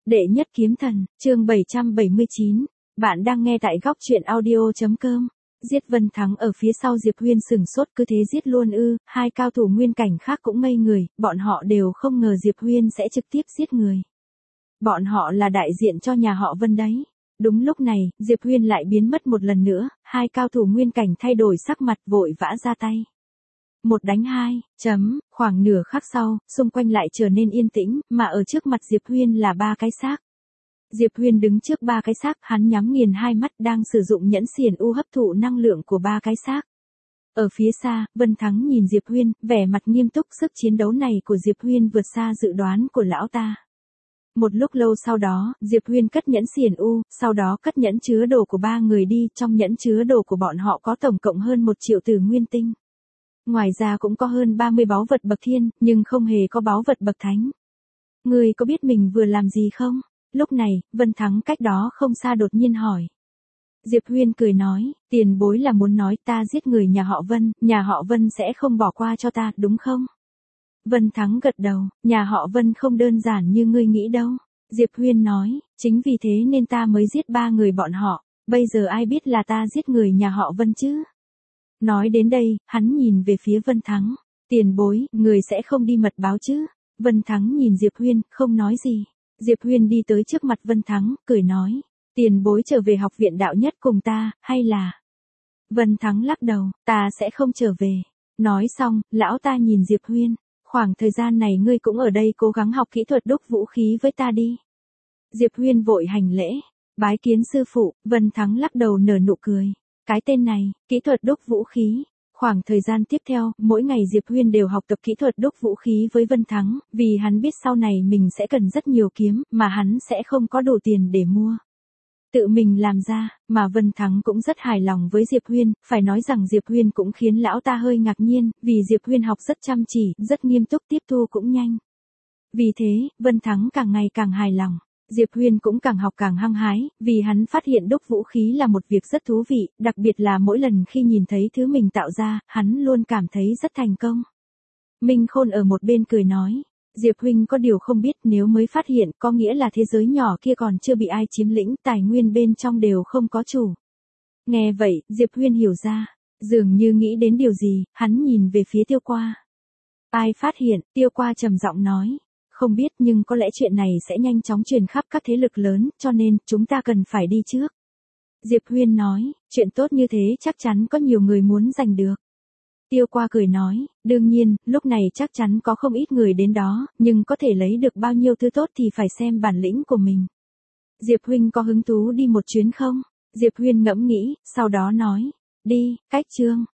Đệ nhất kiếm thần, chương 779. Bạn đang nghe tại góc truyện audio.com. Giết Vân Thắng ở phía sau Diệp Huyên sửng sốt, cứ thế giết luôn ư? Hai cao thủ nguyên cảnh khác cũng ngây người, bọn họ đều không ngờ Diệp Huyên sẽ trực tiếp giết người. Bọn họ là đại diện cho nhà họ Vân đấy. Đúng lúc này, Diệp Huyên lại biến mất một lần nữa, hai cao thủ nguyên cảnh thay đổi sắc mặt vội vã ra tay. Một đánh hai, khoảng nửa khắc sau, xung quanh lại trở nên yên tĩnh, mà ở trước mặt Diệp Huyên là ba cái xác. Diệp Huyên đứng trước ba cái xác, hắn nhắm nghiền hai mắt đang sử dụng nhẫn xiển u hấp thụ năng lượng của ba cái xác. Ở phía xa, Vân Thắng nhìn Diệp Huyên, vẻ mặt nghiêm túc, sức chiến đấu này của Diệp Huyên vượt xa dự đoán của lão ta. Một lúc lâu sau đó, Diệp Huyên cất nhẫn xiển u, sau đó cất nhẫn chứa đồ của ba người đi, trong nhẫn chứa đồ của bọn họ có tổng cộng hơn 1 triệu tử nguyên tinh. Ngoài ra cũng có hơn 30 báu vật bậc thiên, nhưng không hề có báu vật bậc thánh. Ngươi có biết mình vừa làm gì không? Lúc này, Vân Thắng cách đó không xa đột nhiên hỏi. Diệp Huyên cười nói, tiền bối là muốn nói ta giết người nhà họ Vân sẽ không bỏ qua cho ta, đúng không? Vân Thắng gật đầu, nhà họ Vân không đơn giản như ngươi nghĩ đâu. Diệp Huyên nói, chính vì thế nên ta mới giết ba người bọn họ, bây giờ ai biết là ta giết người nhà họ Vân chứ? Nói đến đây, hắn nhìn về phía Vân Thắng. Tiền bối, người sẽ không đi mật báo chứ? Vân Thắng nhìn Diệp Huyên, không nói gì. Diệp Huyên đi tới trước mặt Vân Thắng, cười nói. Tiền bối trở về học viện đạo nhất cùng ta, hay là... Vân Thắng lắc đầu, ta sẽ không trở về. Nói xong, lão ta nhìn Diệp Huyên. Khoảng thời gian này ngươi cũng ở đây cố gắng học kỹ thuật đúc vũ khí với ta đi. Diệp Huyên vội hành lễ. Bái kiến sư phụ. Vân Thắng lắc đầu nở nụ cười. Cái tên này, kỹ thuật đúc vũ khí. Khoảng thời gian tiếp theo, mỗi ngày Diệp Huyên đều học tập kỹ thuật đúc vũ khí với Vân Thắng, vì hắn biết sau này mình sẽ cần rất nhiều kiếm, mà hắn sẽ không có đủ tiền để mua. Tự mình làm ra, mà Vân Thắng cũng rất hài lòng với Diệp Huyên, phải nói rằng Diệp Huyên cũng khiến lão ta hơi ngạc nhiên, vì Diệp Huyên học rất chăm chỉ, rất nghiêm túc, tiếp thu cũng nhanh. Vì thế, Vân Thắng càng ngày càng hài lòng. Diệp Huyên cũng càng học càng hăng hái, vì hắn phát hiện đúc vũ khí là một việc rất thú vị, đặc biệt là mỗi lần khi nhìn thấy thứ mình tạo ra, hắn luôn cảm thấy rất thành công. Minh Khôn ở một bên cười nói, Diệp huynh có điều không biết, nếu mới phát hiện có nghĩa là thế giới nhỏ kia còn chưa bị ai chiếm lĩnh, tài nguyên bên trong đều không có chủ. Nghe vậy, Diệp Huyên hiểu ra, dường như nghĩ đến điều gì, hắn nhìn về phía Tiêu Qua. Ai phát hiện? Tiêu Qua trầm giọng nói. Không biết, nhưng có lẽ chuyện này sẽ nhanh chóng truyền khắp các thế lực lớn, cho nên chúng ta cần phải đi trước. Diệp Huyên nói, chuyện tốt như thế chắc chắn có nhiều người muốn giành được. Tiêu Qua cười nói, đương nhiên, lúc này chắc chắn có không ít người đến đó, nhưng có thể lấy được bao nhiêu thứ tốt thì phải xem bản lĩnh của mình. Diệp huynh có hứng thú đi một chuyến không? Diệp Huyên ngẫm nghĩ, sau đó nói, đi, cách chương.